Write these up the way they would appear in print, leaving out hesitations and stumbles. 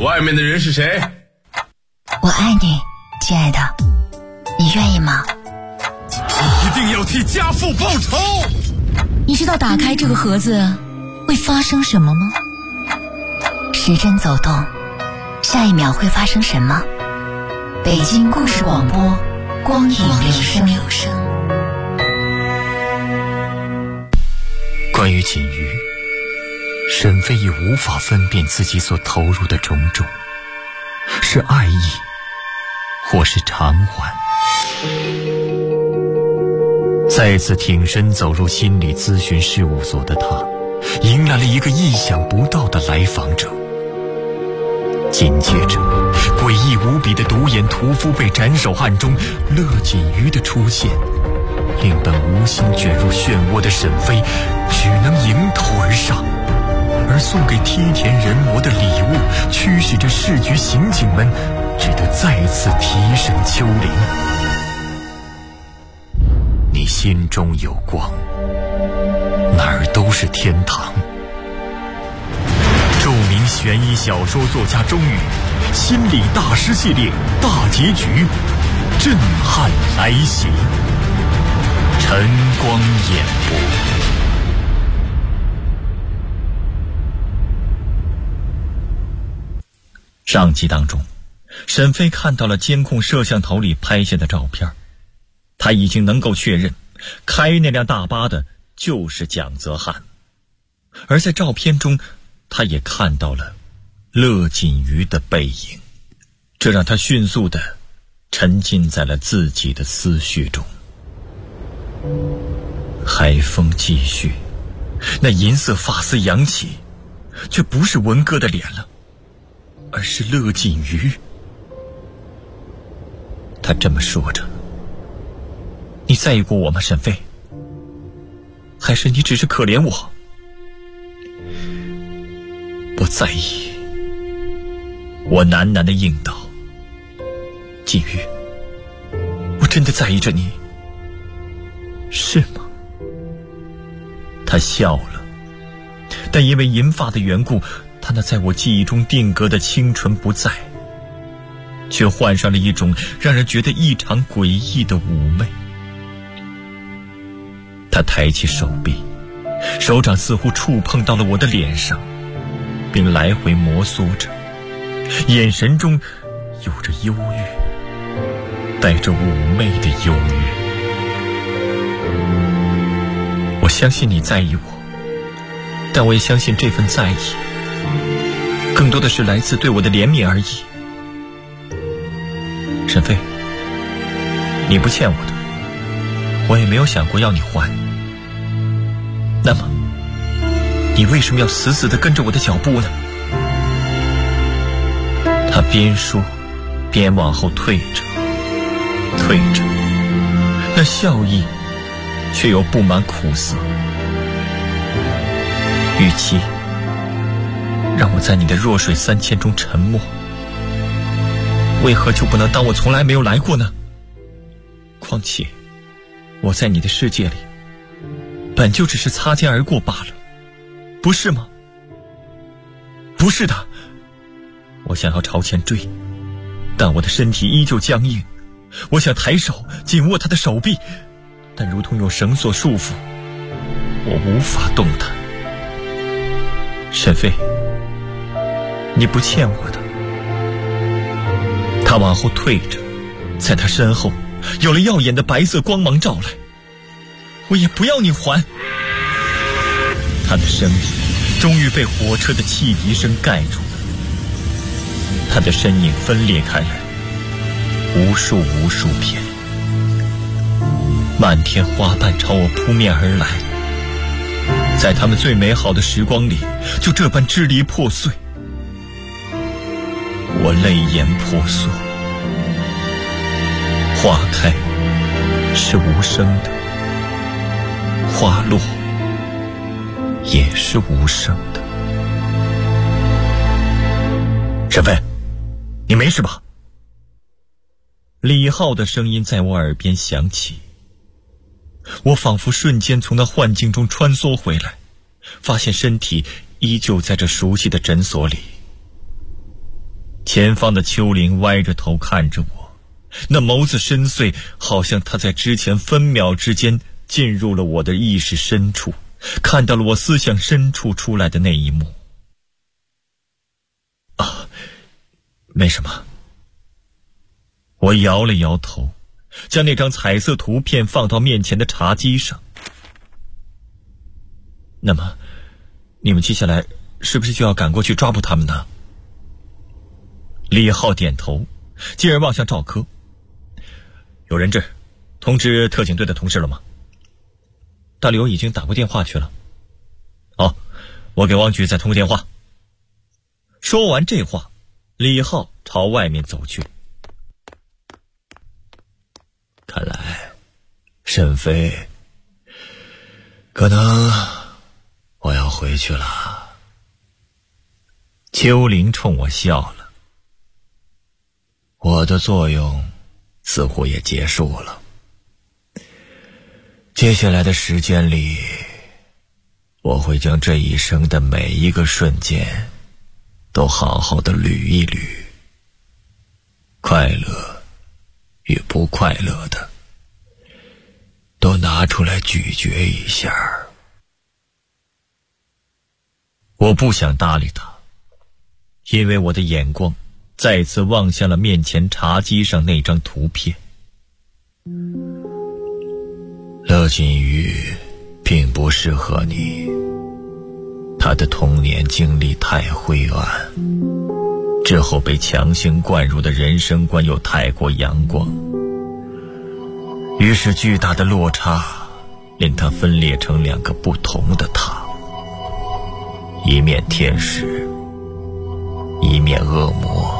外面的人是谁？ 我爱你，亲爱的，你愿意吗？ 你一定要替家父报仇！ 你知道打开这个盒子会发生什么吗？时针走动，下一秒会发生什么？北京故事广播，光影留声。 关于锦瑜，沈飞已无法分辨自己所投入的种种，是爱意，或是偿还。再次挺身走入心理咨询事务所的他，迎来了一个意想不到的来访者。紧接着，诡异无比的独眼屠夫被斩首案中乐锦瑜的出现，令本无心卷入漩涡的沈飞只能迎头而上，而送给梯田人魔的礼物驱使着市局刑警们只得再次提审丘陵。你心中有光，哪儿都是天堂。著名悬疑小说作家钟宇心理大师系列大结局震撼来袭，晨光演播。上集当中，沈飞看到了监控摄像头里拍下的照片，他已经能够确认开那辆大巴的就是蒋泽汉，而在照片中他也看到了乐锦瑜的背影，这让他迅速地沉浸在了自己的思绪中。海风继续，那银色发丝扬起，却不是文哥的脸了，而是乐锦瑜。他这么说着：你在意过我吗，沈飞？还是你只是可怜我？不在意。我喃喃地应道：锦瑜，我真的在意着你，是吗？他笑了，但因为银发的缘故，他那在我记忆中定格的清纯不在，却换上了一种让人觉得异常诡异的妩媚。他抬起手臂，手掌似乎触碰到了我的脸上，并来回摩挲着，眼神中有着忧郁，带着妩媚的忧郁。我相信你在意我，但我也相信这份在意更多的是来自对我的怜悯而已。沈飞，你不欠我的，我也没有想过要你还。那么你为什么要死死地跟着我的脚步呢？他边说边往后退着，那笑意却又布满苦涩。与其让我在你的弱水三千中沉默，为何就不能当我从来没有来过呢？况且我在你的世界里本就只是擦肩而过罢了，不是吗？不是的。我想要朝前追，但我的身体依旧僵硬。我想抬手紧握他的手臂，但如同有绳索束缚，我无法动弹。沈飞，你不欠我的。他往后退着，在他身后有了耀眼的白色光芒照来。我也不要你还。他的声音终于被火车的汽笛声盖住了，他的身影分裂开来，无数片，漫天花瓣朝我扑面而来，在他们最美好的时光里就这般支离破碎。我泪眼婆娑。花开是无声的，花落也是无声的。沈飞，你没事吧？李浩的声音在我耳边响起，我仿佛瞬间从那幻境中穿梭回来，发现身体依旧在这熟悉的诊所里。 前方的丘陵歪着头看着我，那眸子深邃，好像他在之前分秒之间进入了我的意识深处，看到了我思想深处出来的那一幕。没什么。我摇了摇头，将那张彩色图片放到面前的茶几上。那么你们接下来是不是就要赶过去抓捕他们呢？李浩点头，继而望向赵科。有人质通知特警队的同事了吗？大刘已经打过电话去了。我给王局再通个电话。说完这话，李浩朝外面走去。看来沈飞可能我要回去了。丘陵冲我笑了，我的作用似乎也结束了。接下来的时间里，我会将这一生的每一个瞬间都好好的捋一捋，快乐与不快乐的都拿出来咀嚼一下。我不想搭理他，因为我的眼光再次望向了面前茶几上那张图片。乐锦瑜并不适合你，他的童年经历太灰暗，之后被强行灌入的人生观又太过阳光，于是巨大的落差令他分裂成两个不同的他，一面天使，一面恶魔。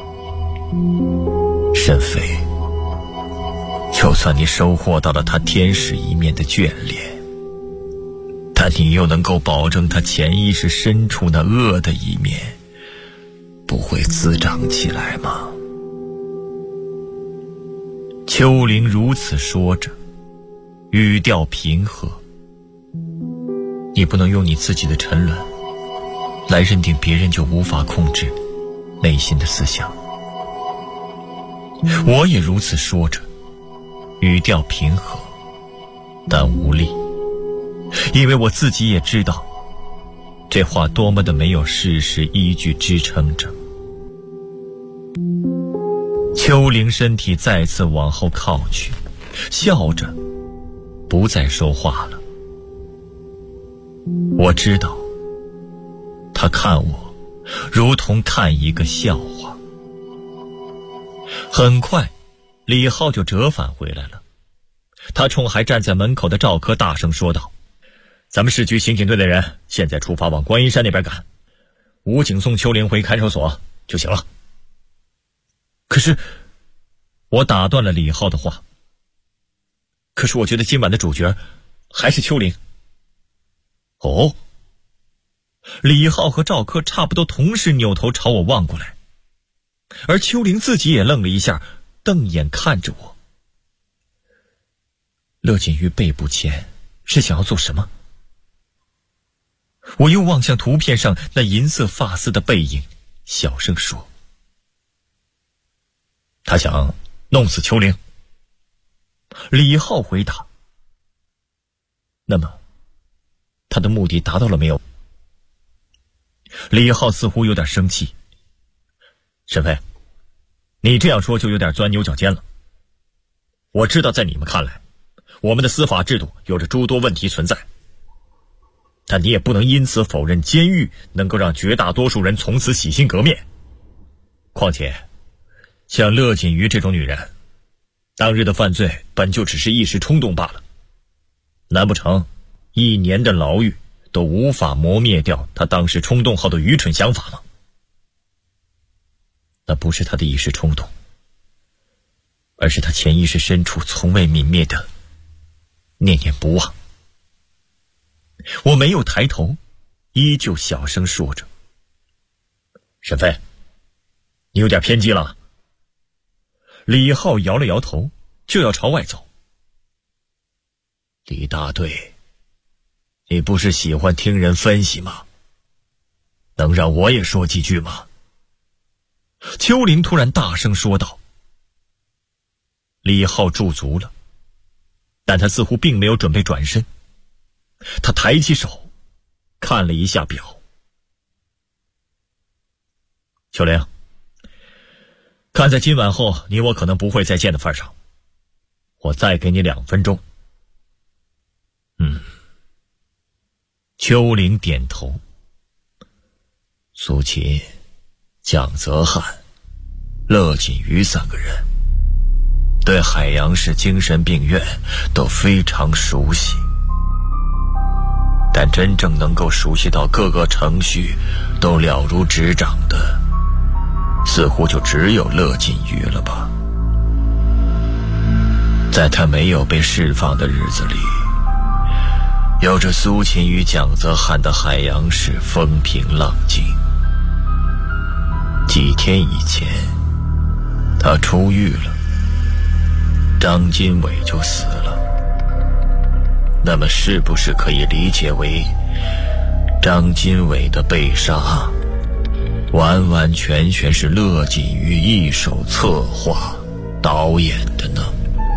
沈飞，就算你收获到了他天使一面的眷恋，但你又能够保证他潜意识深处那恶的一面不会滋长起来吗？丘陵如此说着，语调平和。你不能用你自己的沉沦来认定别人就无法控制内心的思想。我也如此说着，语调平和，但无力，因为我自己也知道这话多么的没有事实依据支撑着。丘陵身体再次往后靠去，笑着不再说话了。我知道他看我如同看一个笑话。很快李浩就折返回来了，他冲还站在门口的赵科大声说道：咱们市局刑警队的人现在出发往观音山那边赶，武警送丘陵回看守所就行了。可是我打断了李浩的话，可是我觉得今晚的主角还是丘陵。哦，李浩和赵科差不多同时扭头朝我望过来，而丘陵自己也愣了一下，瞪眼看着我。乐锦瑜背部前是想要做什么？我又望向图片上那银色发丝的背影，小声说：他想弄死丘陵。李浩回答：那么他的目的达到了没有？李浩似乎有点生气。沈飞，你这样说就有点钻牛角尖了。我知道在你们看来，我们的司法制度有着诸多问题存在，但你也不能因此否认监狱能够让绝大多数人从此洗心革面。况且像乐锦瑜这种女人，当日的犯罪本就只是一时冲动罢了，难不成1年的牢狱都无法磨灭掉她当时冲动后的愚蠢想法吗？那不是她的一时冲动，而是她潜意识深处从未泯灭的念念不忘。我没有抬头，依旧小声说着：沈飞，你有点偏激了。李浩摇了摇头，就要朝外走。李大队，你不是喜欢听人分析吗？能让我也说几句吗？ 秋玲突然大声说道。李浩驻足了，但他似乎并没有准备转身。他抬起手看了一下表。秋玲，看在今晚后你我可能不会再见的份上，我再给你2分钟。秋玲点头。苏秦、蒋泽汉、乐锦瑜3个人对海洋市精神病院都非常熟悉，但真正能够熟悉到各个程序都了如指掌的，似乎就只有乐锦瑜了吧。在他没有被释放的日子里，有着苏秦与蒋泽汉的海洋市风平浪静。几天以前他出狱了，张金伟就死了。那么是不是可以理解为张金伟的被杀完完全全是乐锦瑜一手策划导演的呢？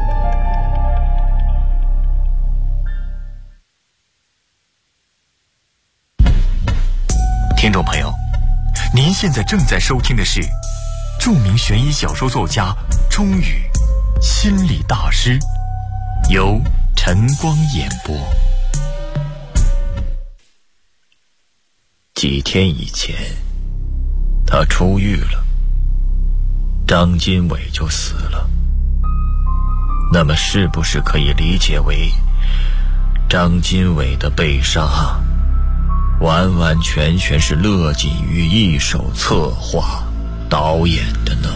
听众朋友，您现在正在收听的是著名悬疑小说作家钟宇心理大师，由晨光演播。 几天以前他出狱了，张金伟就死了。那么是不是可以理解为张金伟的被杀完完全全是乐锦瑜一手策划导演的呢？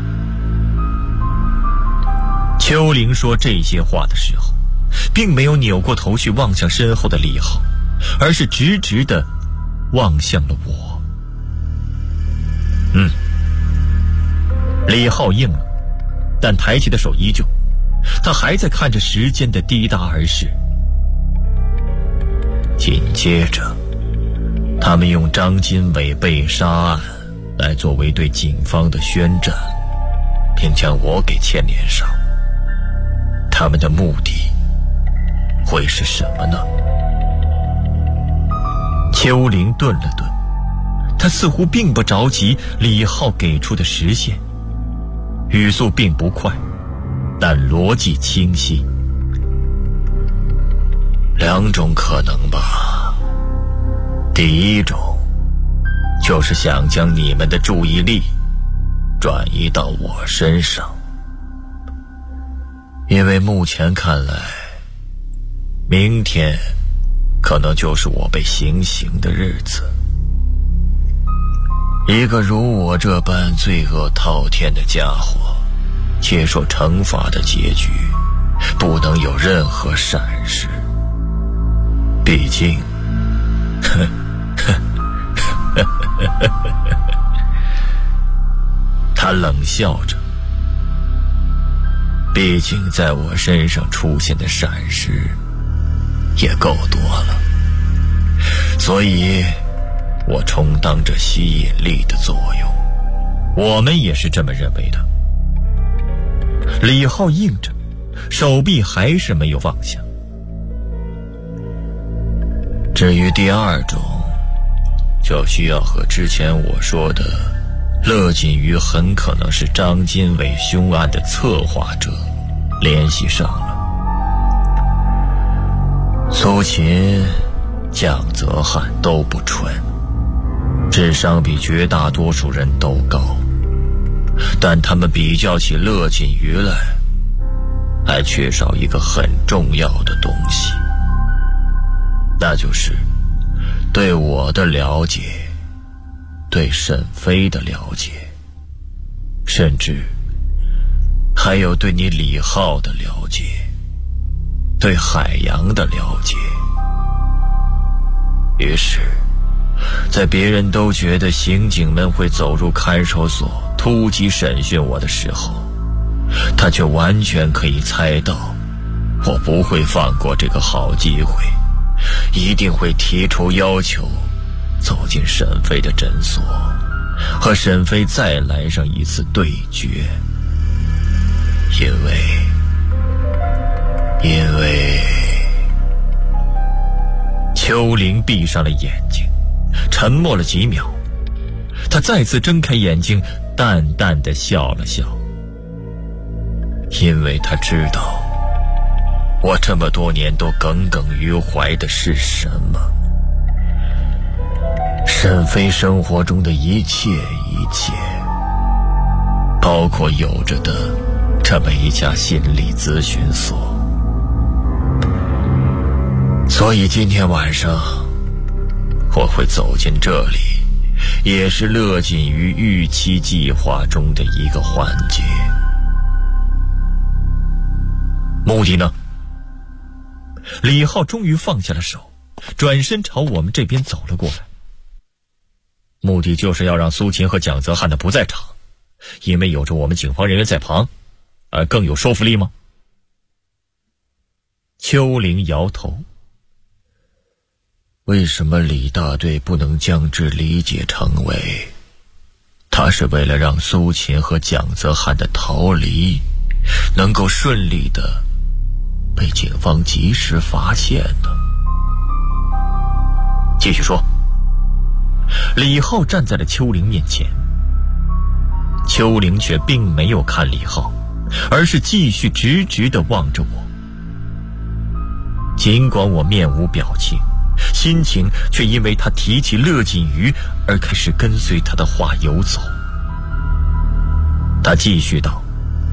秋玲说这些话的时候，并没有扭过头去望向身后的李浩，而是直直地望向了我。李浩应了，但抬起的手依旧，他还在看着时间的滴答而逝。紧接着他们用张金伟被杀案来作为对警方的宣战，并将我给牵连上。他们的目的会是什么呢？秋玲顿了顿，他似乎并不着急李浩给出的时限，语速并不快，但逻辑清晰。2种可能吧。第一种就是想将你们的注意力转移到我身上，因为目前看来，明天可能就是我被行刑的日子。一个如我这般罪恶滔天的家伙，接受惩罚的结局不能有任何闪失。毕竟他冷笑着，毕竟在我身上出现的闪失也够多了，所以我充当着吸引力的作用。我们也是这么认为的。李浩应着，手臂还是没有放下。至于第2种，就需要和之前我说的乐锦瑜很可能是张金伟凶案的策划者联系上了。苏秦、蒋泽汉都不蠢，智商比绝大多数人都高，但他们比较起乐锦瑜来，还缺少一个很重要的东西，那就是对我的了解，对沈飞的了解，甚至还有对你李浩的了解，对海洋的了解。于是在别人都觉得刑警们会走入看守所突击审讯我的时候，他却完全可以猜到我不会放过这个好机会，一定会提出要求，走进沈飞的诊所， 和沈飞再来上一次对决。因为秋玲闭上了眼睛，沉默了几秒，她再次睁开眼睛，淡淡地笑了笑。因为她知道我这么多年都耿耿于怀的是什么。沈飞生活中的一切，包括有着的这么一家心理咨询所。所以今天晚上我会走进这里，也是乐锦于预期计划中的一个环节。目的呢？李浩终于放下了手，转身朝我们这边走了过来。目的就是要让苏秦和蒋泽汉的不在场，因为有着我们警方人员在旁，而更有说服力吗？秋玲摇头。为什么李大队不能将之理解成为他是为了让苏秦和蒋泽汉的逃离能够顺利的被警方及时发现呢？继续说。李浩站在了秋玲面前，秋玲却并没有看李浩，而是继续直直地望着我。尽管我面无表情，心情却因为他提起乐锦瑜而开始跟随他的话游走。他继续道：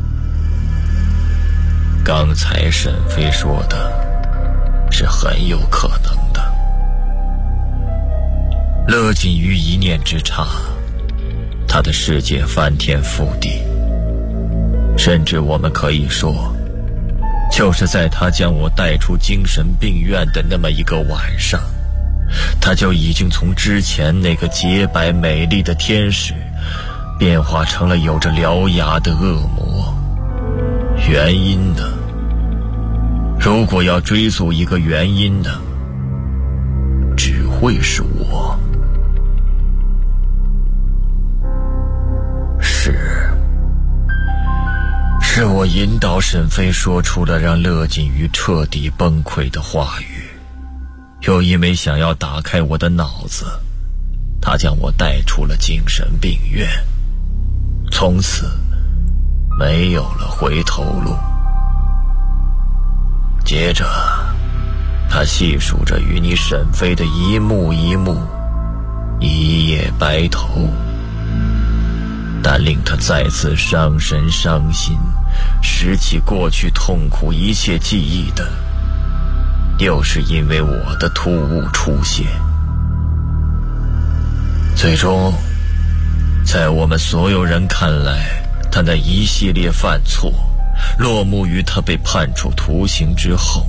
刚才沈飞说的是很有可能的。乐锦瑜一念之差，他的世界翻天覆地，甚至我们可以说，就是在他将我带出精神病院的那么一个晚上，他就已经从之前那个洁白美丽的天使变化成了有着獠牙的恶魔。原因呢？如果要追溯一个原因呢，只会是我。是我引导沈飞说出了让乐锦瑜彻底崩溃的话语，又因为想要打开我的脑子，他将我带出了精神病院，从此没有了回头路。接着他细数着与你沈飞的一幕一幕，一夜白头，但令他再次伤神伤心，拾起过去痛苦一切记忆的，又是因为我的突兀出现。最终在我们所有人看来，他那一系列犯错落幕于他被判处徒刑之后。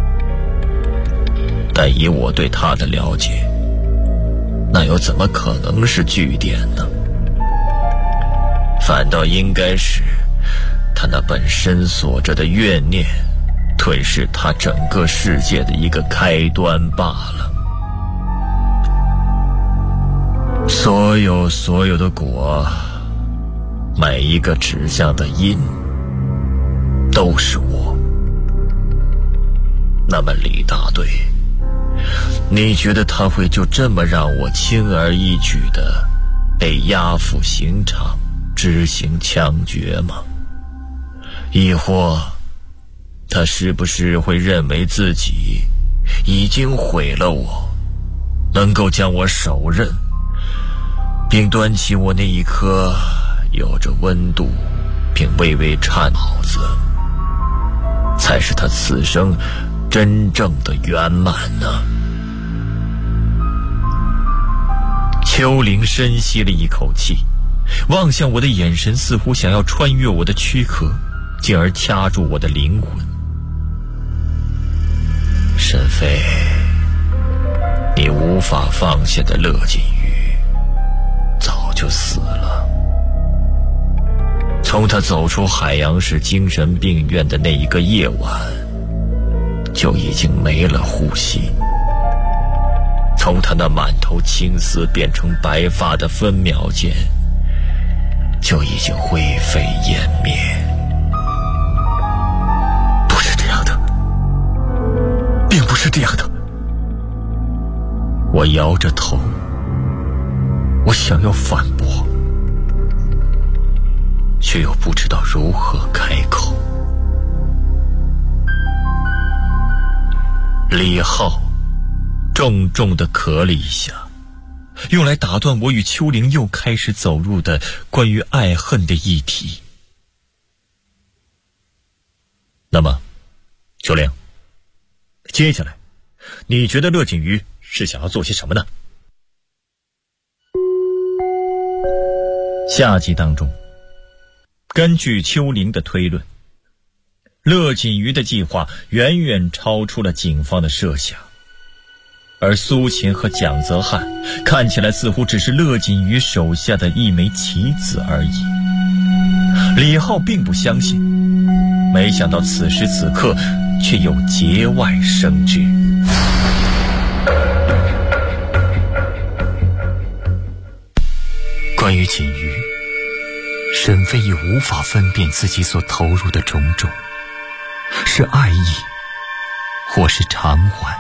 但以我对他的了解，那又怎么可能是据点呢？反倒应该是他那本深锁着的怨念吞噬他整个世界的一个开端罢了。所有的果，每一个指向的因，都是我。那么李大队，你觉得他会就这么让我轻而易举地被押赴刑场执行枪决吗？亦或他是不是会认为自己已经毁了我，能够将我手刃，并端起我那一颗有着温度并微微颤脑子，才是他此生真正的圆满呢？秋玲深吸了一口气，望向我的眼神似乎想要穿越我的躯壳，进而掐住我的灵魂。沈飞，你无法放下的乐锦瑜早就死了。从他走出海洋市精神病院的那一个夜晚，就已经没了呼吸。从他那满头青丝变成白发的分秒间， 就已经灰飞烟灭。 不是这样的，并不是这样的。 我摇着头，我想要反驳，却又不知道如何开口。李浩重重地咳了一下，用来打断我与秋玲又开始走入的关于爱恨的议题。那么，秋玲，接下来，你觉得乐锦瑜是想要做些什么呢？下集当中，根据秋玲的推论，乐锦瑜的计划远远超出了警方的设想，而苏秦和蒋泽汉看起来似乎只是乐锦瑜手下的一枚棋子而已。李浩并不相信，没想到此时此刻却有节外生枝。 关于锦瑜，沈飞已无法分辨自己所投入的种种，是爱意，或是偿还。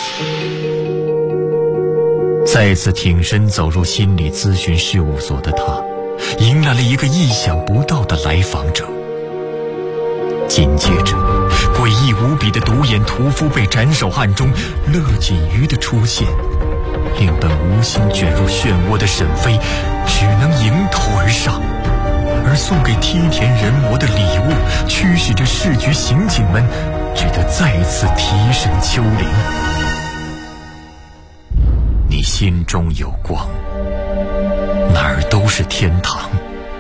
再次挺身走入心理咨询事务所的他，迎来了一个意想不到的来访者。紧接着，诡异无比的独眼屠夫被斩首案中乐锦瑜的出现，令本无心卷入漩涡的沈飞只能迎头而上，而送给梯田人魔的礼物驱使着市局刑警们只得再次提审秋玲。你心中有光，哪儿都是天堂。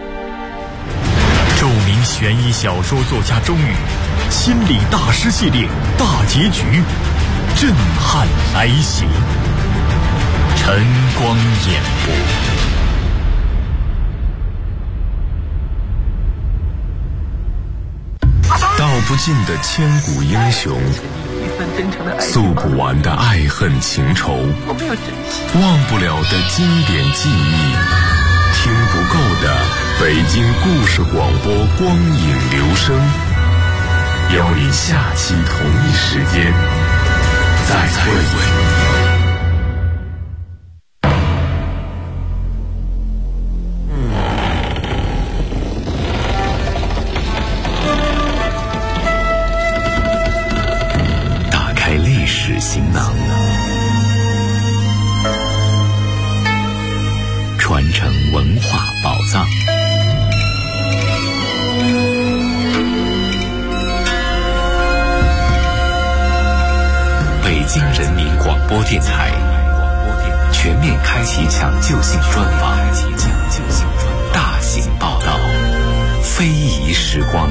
著名悬疑小说作家钟宇心理大师系列大结局震撼来袭，晨光演播。 道不尽的千古英雄，诉不完的爱恨情仇，忘不了的经典记忆，听不够的北京故事广播光影留声。邀你下期同一时间再会。 行囊，传承文化宝藏。北京人民广播电台全面开启抢救性专访，大型报道，非遗时光。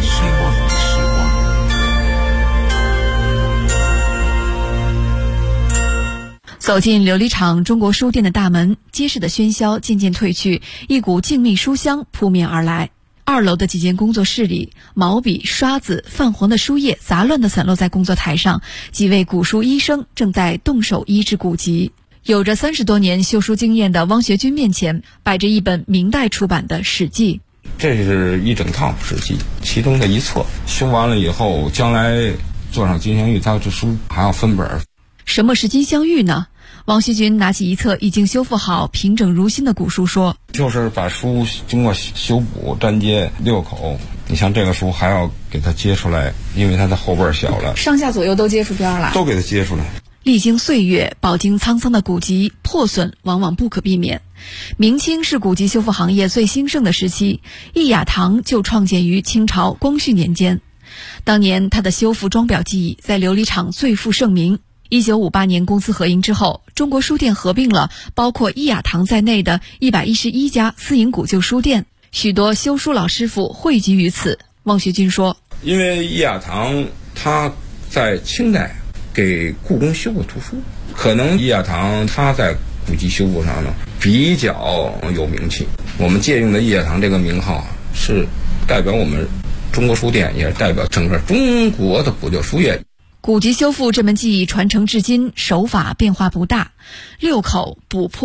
走进琉璃厂中国书店的大门，街市的喧嚣渐渐退去，一股静谧书香扑面而来。2楼的几间工作室里，毛笔、刷子、泛黄的书页杂乱地散落在工作台上，几位古书医生正在动手医治古籍。有着30多年修书经验的汪学军面前摆着一本明代出版的《史记》。 这是一整套《史记》，其中的一册，修完了以后，将来做上金镶玉，它这书还要分本。 什么是金镶玉呢？汪学军拿起一册已经修复好、平整如新的古书说：“ 就是把书经过修补、粘接6口。你像这个书还要给它接出来，因为它的后背小了， 上下左右都接出边了， 都给它接出来。” 历经岁月，饱经沧桑的古籍破损往往不可避免。明清是古籍修复行业最兴盛的时期，易雅堂就创建于清朝光绪年间。当年他的修复装裱技艺在琉璃厂最负盛名。1958年公私合营之后，中国书店合并了包括易雅堂在内的111家私营古旧书店，许多修书老师傅汇集于此。汪学军说：“ 因为易雅堂他在清代给故宫修过图书，可能易雅堂他在古籍修复上呢比较有名气。我们借用的易雅堂这个名号是代表我们中国书店，也是代表整个中国的古旧书业。” 古籍修复这门技艺传承至今，手法变化不大，6口、补破、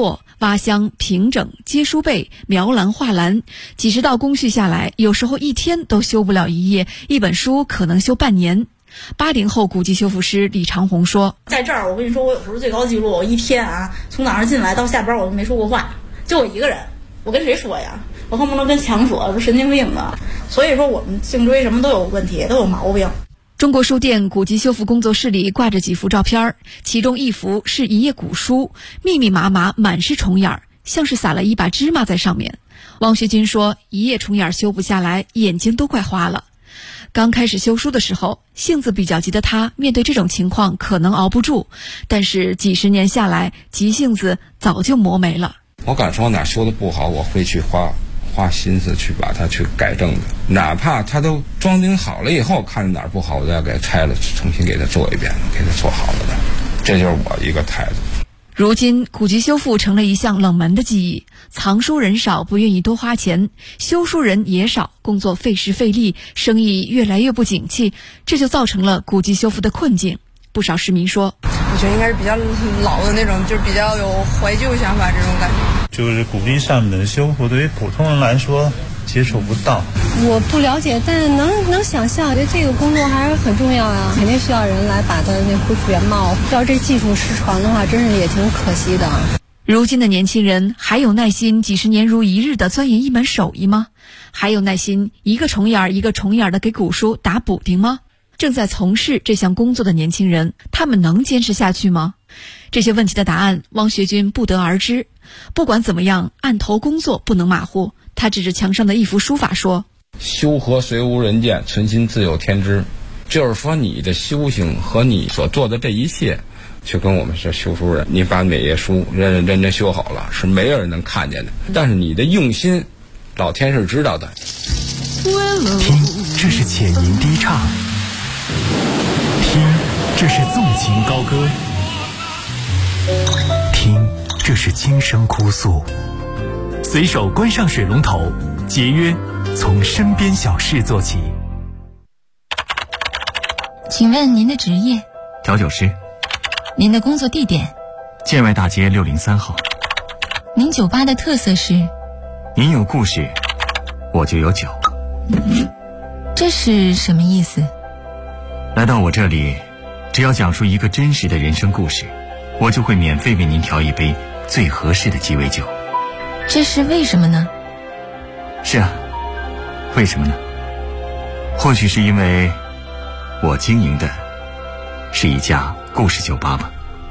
挖箱、平整、接书背、描栏、画栏，几十道工序下来，有时候一天都修不了一页，一本书可能修半年。80后古籍修复师李长红说： 在这儿我跟你说，我有时候最高记录，我一天从早上进来到下班我就没说过话，就我一个人，我跟谁说呀？我恨不能跟墙说，不神经病的。所以说我们颈椎什么都有问题，都有毛病。 中国书店古籍修复工作室里挂着几幅照片，其中一幅是一页古书，密密麻麻满是虫眼，像是撒了一把芝麻在上面。汪学军说，一页虫眼修不下来，眼睛都快花了。刚开始修书的时候，性子比较急的他面对这种情况可能熬不住，但是几十年下来，急性子早就磨没了。 我敢说哪修的不好，我会去花心思去把它去改正的，哪怕它都装订好了以后，看着哪儿不好，我再给拆了，重新给它做一遍，给它做好了的，这就是我一个态度。 如今古籍修复成了一项冷门的技艺，藏书人少，不愿意多花钱，修书人也少，工作费时费力，生意越来越不景气，这就造成了古籍修复的困境。不少市民说， 我觉得应该是比较老的那种，就是比较有怀旧想法这种感觉。 就是古籍上面的修复，对于普通人来说接触不到。 我不了解，但能想象，我觉得这个工作还是很重要呀，肯定需要人来把它恢复原貌。要这技术失传的话，真是也挺可惜的。 如今的年轻人还有耐心几十年如一日的钻研一门手艺吗？还有耐心一个虫眼一个虫眼的给古书打补丁吗？正在从事这项工作的年轻人，他们能坚持下去吗？这些问题的答案，汪学军不得而知。不管怎么样，案头工作不能马虎。他指着墙上的一幅书法说： 修和虽无人见，存心自有天知。就是说你的修行和你所做的这一切，就跟我们是修书人，你把每页书认真修好了，是没有人能看见的，但是你的用心，老天是知道的。 听，这是浅吟低唱；听，这是纵情高歌；听，这是轻声哭诉。随手关上水龙头，节约从身边小事做起。 请问您的职业？ 调酒师。 您的工作地点？ 建外大街603号。 您酒吧的特色是？ 您有故事，我就有酒。 这是什么意思？ 来到我这里，只要讲述一个真实的人生故事，我就会免费为您调一杯最合适的鸡尾酒。 这是为什么呢？ 是啊，为什么呢？或许是因为我经营的是一家故事酒吧吧。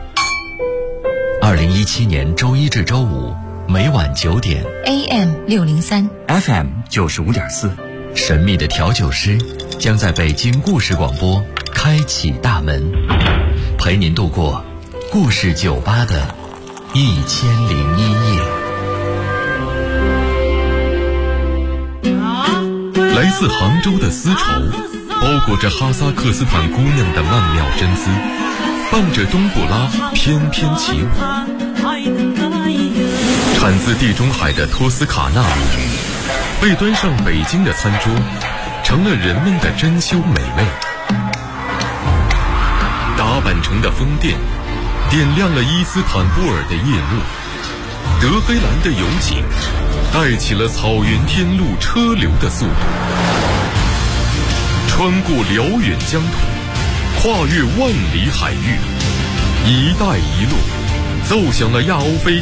2017年周一至周五每晚9点 AM 603 FM 95.4， 神秘的调酒师将在北京故事广播开启大门，陪您度过故事酒吧的1001夜。来自杭州的丝绸，包裹着哈萨克斯坦姑娘的曼妙真丝，伴着冬不拉翩翩起舞。产自地中海的托斯卡纳米，被端上北京的餐桌，成了人们的珍馐美味。打扮成的风电，点亮了伊斯坦布尔的夜幕。德黑兰的油井，带起了草原天路车流的速度。穿过辽远疆土，跨越万里海域，一带一路奏响了亚欧非